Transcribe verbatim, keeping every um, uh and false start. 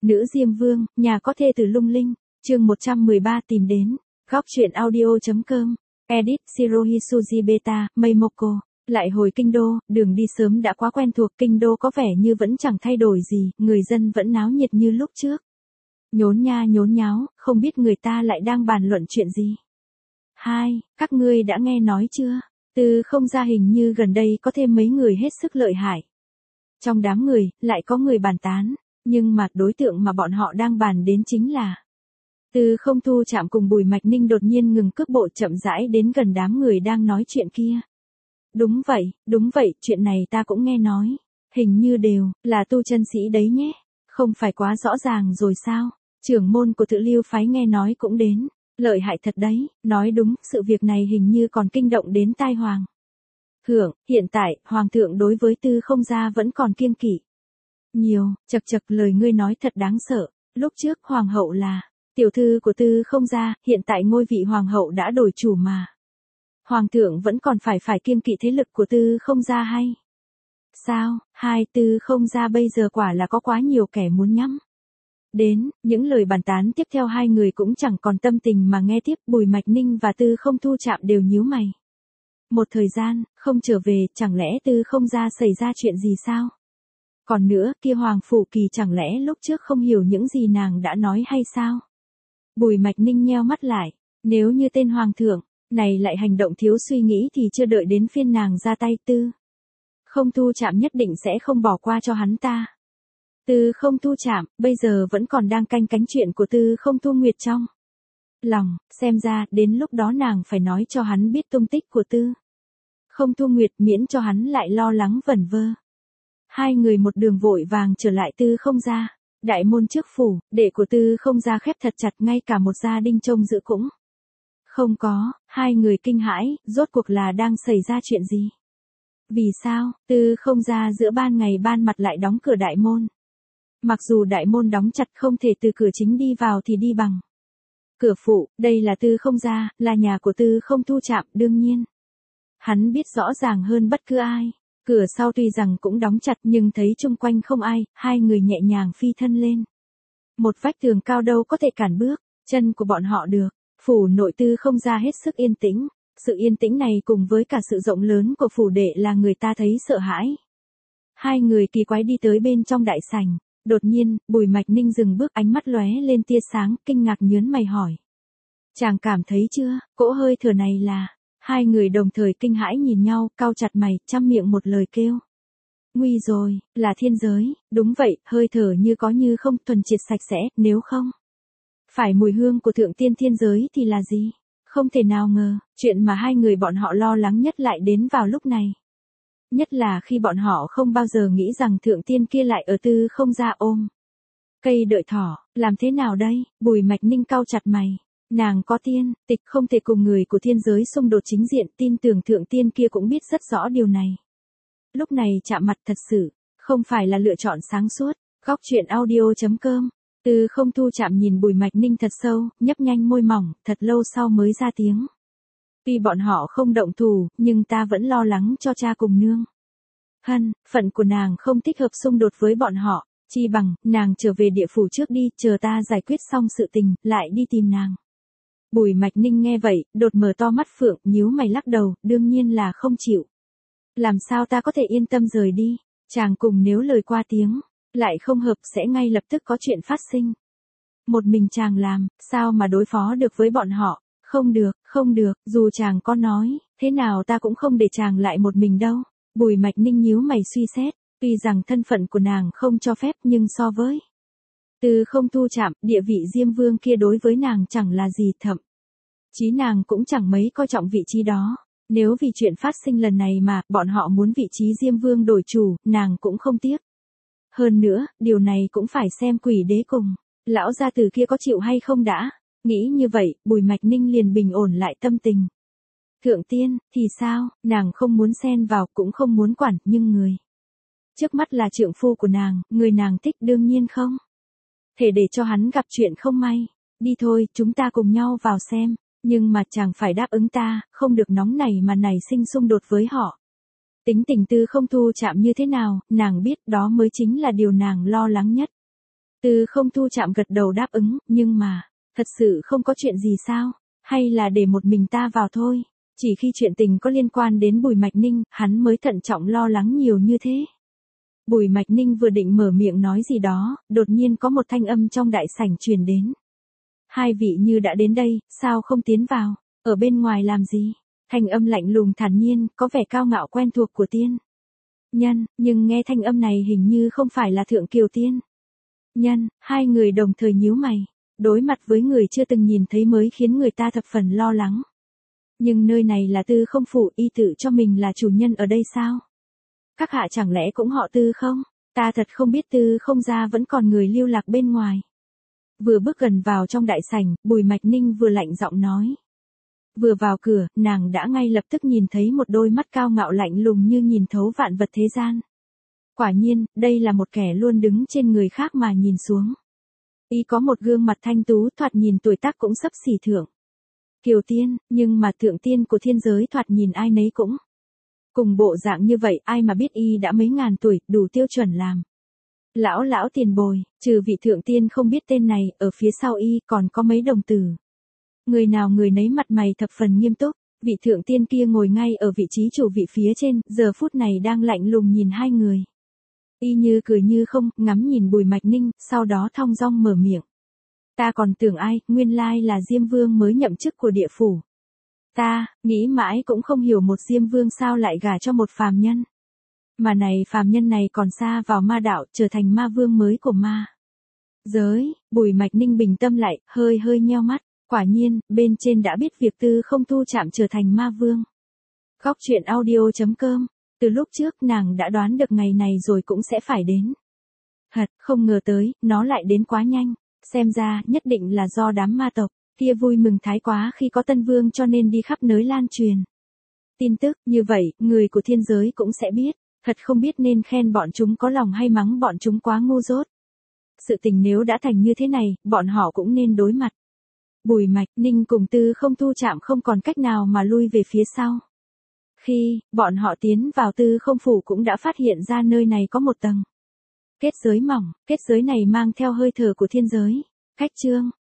Nữ Diêm Vương, nhà có thê tử lung linh, chương một trăm mười ba tìm đến, góc truyện audio.com, edit Shirohisuji Beta, Meimoko. Lại hồi kinh đô, đường đi sớm đã quá quen thuộc, kinh đô có vẻ như vẫn chẳng thay đổi gì, người dân vẫn náo nhiệt như lúc trước. Nhốn nha nhốn nháo, không biết người ta lại đang bàn luận chuyện gì. Hai, các ngươi đã nghe nói chưa? Từ không ra hình như gần đây có thêm mấy người hết sức lợi hại. Trong đám người, lại có người bàn tán, nhưng mà đối tượng mà bọn họ đang bàn đến chính là Từ không thu chạm cùng Bùi Mạch Ninh đột nhiên ngừng cước bộ chậm rãi đến gần đám người đang nói chuyện kia. Đúng vậy, đúng vậy, chuyện này ta cũng nghe nói. Hình như đều, là tu chân sĩ đấy nhé. Không phải quá rõ ràng rồi sao? Trưởng môn của Tự Lưu phái nghe nói cũng đến. Lợi hại thật đấy, nói đúng, sự việc này hình như còn kinh động đến tai hoàng. Hưởng, hiện tại, hoàng thượng đối với Tư không gia vẫn còn kiêng kỵ. Nhiều, chật chật, lời ngươi nói thật đáng sợ. Lúc trước hoàng hậu là tiểu thư của Tư không gia, hiện tại ngôi vị hoàng hậu đã đổi chủ mà. Hoàng thượng vẫn còn phải phải kiêng kỵ thế lực của Tư không gia hay? Sao, hai Tư không gia bây giờ quả là có quá nhiều kẻ muốn nhắm đến, những lời bàn tán tiếp theo hai người cũng chẳng còn tâm tình mà nghe tiếp. Bùi Mạch Ninh và Tư không thu chạm đều nhíu mày. Một thời gian, không trở về, chẳng lẽ Tư không gia xảy ra chuyện gì sao? Còn nữa, kia Hoàng Phủ Kỳ chẳng lẽ lúc trước không hiểu những gì nàng đã nói hay sao? Bùi Mạch Ninh nheo mắt lại, nếu như tên Hoàng thượng này lại hành động thiếu suy nghĩ thì chưa đợi đến phiên nàng ra tay. Tư không thu chạm nhất định sẽ không bỏ qua cho hắn ta. Tư không thu chạm, bây giờ vẫn còn đang canh cánh chuyện của Tư không thu nguyệt trong lòng, xem ra, đến lúc đó nàng phải nói cho hắn biết tung tích của Tư không thu nguyệt, miễn cho hắn lại lo lắng vẩn vơ. Hai người một đường vội vàng trở lại Tư không gia, đại môn trước phủ, đệ của Tư không gia khép thật chặt, ngay cả một gia đinh trông giữ cũng không có. Hai người kinh hãi, rốt cuộc là đang xảy ra chuyện gì? Vì sao, Tư không gia giữa ban ngày ban mặt lại đóng cửa đại môn? Mặc dù đại môn đóng chặt không thể từ cửa chính đi vào thì đi bằng cửa phụ, đây là Tư không gia, là nhà của Tư không thu chạm, đương nhiên. Hắn biết rõ ràng hơn bất cứ ai. Cửa sau tuy rằng cũng đóng chặt nhưng thấy chung quanh không ai, hai người nhẹ nhàng phi thân lên. Một vách tường cao đâu có thể cản bước chân của bọn họ được. Phủ nội Tư không gia hết sức yên tĩnh. Sự yên tĩnh này cùng với cả sự rộng lớn của phủ đệ là người ta thấy sợ hãi. Hai người kỳ quái đi tới bên trong đại sảnh. Đột nhiên, Bùi Mạch Ninh dừng bước, ánh mắt lóe lên tia sáng, kinh ngạc nhớn mày hỏi. Chàng cảm thấy chưa, cỗ hơi thở này là... Hai người đồng thời kinh hãi nhìn nhau, cau chặt mày, trăm miệng một lời kêu. Nguy rồi, là thiên giới, đúng vậy, hơi thở như có như không, thuần triệt sạch sẽ, nếu không phải mùi hương của thượng tiên thiên giới thì là gì? Không thể nào ngờ, chuyện mà hai người bọn họ lo lắng nhất lại đến vào lúc này. Nhất là khi bọn họ không bao giờ nghĩ rằng thượng tiên kia lại ở Tư không gia ôm cây đợi thỏ, làm thế nào đây? Bùi Mạch Ninh cau chặt mày. Nàng có tiên tịch, không thể cùng người của thiên giới xung đột chính diện, tin tưởng thượng tiên kia cũng biết rất rõ điều này. Lúc này chạm mặt thật sự không phải là lựa chọn sáng suốt. Góc truyện audio.com. Từ không thu chạm nhìn Bùi Mạch Ninh thật sâu, nhấp nhanh môi mỏng, thật lâu sau mới ra tiếng. Tuy bọn họ không động thủ, nhưng ta vẫn lo lắng cho cha cùng nương. Hân, phận của nàng không thích hợp xung đột với bọn họ, chi bằng, nàng trở về địa phủ trước đi, chờ ta giải quyết xong sự tình, lại đi tìm nàng. Bùi Mạch Ninh nghe vậy, đột mở to mắt phượng, nhíu mày lắc đầu, đương nhiên là không chịu. Làm sao ta có thể yên tâm rời đi, chàng cùng nếu lời qua tiếng, lại không hợp sẽ ngay lập tức có chuyện phát sinh. Một mình chàng làm, sao mà đối phó được với bọn họ, không được, không được, dù chàng có nói, thế nào ta cũng không để chàng lại một mình đâu. Bùi Mạch Ninh nhíu mày suy xét, tuy rằng thân phận của nàng không cho phép nhưng so với Tư không thu chạm, địa vị Diêm Vương kia đối với nàng chẳng là gì, thậm chí nàng cũng chẳng mấy coi trọng vị trí đó. Nếu vì chuyện phát sinh lần này mà bọn họ muốn vị trí Diêm Vương đổi chủ, nàng cũng không tiếc. Hơn nữa, điều này cũng phải xem quỷ đế cùng lão gia tử kia có chịu hay không đã. Nghĩ như vậy, Bùi Mạch Ninh liền bình ổn lại tâm tình. Thượng tiên, thì sao, nàng không muốn xen vào cũng không muốn quản, nhưng người trước mắt là trượng phu của nàng, người nàng thích đương nhiên không thể để cho hắn gặp chuyện không may. Đi thôi, chúng ta cùng nhau vào xem, nhưng mà chàng phải đáp ứng ta, không được nóng nảy mà nảy sinh xung đột với họ. Tính tình Tư không thu chạm như thế nào, nàng biết đó mới chính là điều nàng lo lắng nhất. Tư không thu chạm gật đầu đáp ứng, nhưng mà, thật sự không có chuyện gì sao? Hay là để một mình ta vào thôi? Chỉ khi chuyện tình có liên quan đến Bùi Mạch Ninh, hắn mới thận trọng lo lắng nhiều như thế. Bùi Mạch Ninh vừa định mở miệng nói gì đó, đột nhiên có một thanh âm trong đại sảnh truyền đến. Hai vị như đã đến đây, sao không tiến vào? Ở bên ngoài làm gì? Thanh âm lạnh lùng thản nhiên, có vẻ cao ngạo quen thuộc của tiên nhân, nhưng nghe thanh âm này hình như không phải là Thượng Kiều tiên nhân. Hai người đồng thời nhíu mày. Đối mặt với người chưa từng nhìn thấy mới khiến người ta thập phần lo lắng. Nhưng nơi này là Tư không phủ, y tự cho mình là chủ nhân ở đây sao? Các hạ chẳng lẽ cũng họ Tư không? Ta thật không biết Tư không gia vẫn còn người lưu lạc bên ngoài. Vừa bước gần vào trong đại sảnh, Bùi Mạch Ninh vừa lạnh giọng nói. Vừa vào cửa, nàng đã ngay lập tức nhìn thấy một đôi mắt cao ngạo lạnh lùng như nhìn thấu vạn vật thế gian. Quả nhiên, đây là một kẻ luôn đứng trên người khác mà nhìn xuống. Y có một gương mặt thanh tú, thoạt nhìn tuổi tác cũng xấp xỉ Thượng Kiều tiên, nhưng mà thượng tiên của thiên giới thoạt nhìn ai nấy cũng cùng bộ dạng như vậy, ai mà biết y đã mấy ngàn tuổi, đủ tiêu chuẩn làm lão lão tiền bồi. Trừ vị thượng tiên không biết tên này, ở phía sau y còn có mấy đồng tử. Người nào người nấy mặt mày thập phần nghiêm túc. Vị thượng tiên kia ngồi ngay ở vị trí chủ vị phía trên, giờ phút này đang lạnh lùng nhìn hai người. Y như cười như không, ngắm nhìn Bùi Mạch Ninh, sau đó thong dong mở miệng. Ta còn tưởng ai, nguyên lai là Diêm Vương mới nhậm chức của địa phủ. Ta, nghĩ mãi cũng không hiểu một Diêm Vương sao lại gả cho một phàm nhân. Mà này phàm nhân này còn xa vào ma đạo, trở thành ma vương mới của ma giới. Bùi Mạch Ninh bình tâm lại, hơi hơi nheo mắt. Quả nhiên, bên trên đã biết việc Tư không thu chạm trở thành ma vương. Góc truyện audio chấm com. Từ lúc trước nàng đã đoán được ngày này rồi cũng sẽ phải đến. Thật, không ngờ tới, nó lại đến quá nhanh. Xem ra, nhất định là do đám ma tộc kia vui mừng thái quá khi có tân vương cho nên đi khắp nơi lan truyền tin tức. Như vậy, người của thiên giới cũng sẽ biết. Thật không biết nên khen bọn chúng có lòng hay mắng bọn chúng quá ngu dốt. Sự tình nếu đã thành như thế này, bọn họ cũng nên đối mặt. Bùi Mạch Ninh cùng Tư không thu chạm không còn cách nào mà lui về phía sau. Khi bọn họ tiến vào Tư không phủ cũng đã phát hiện ra nơi này có một tầng kết giới mỏng, kết giới này mang theo hơi thở của thiên giới. Cách chương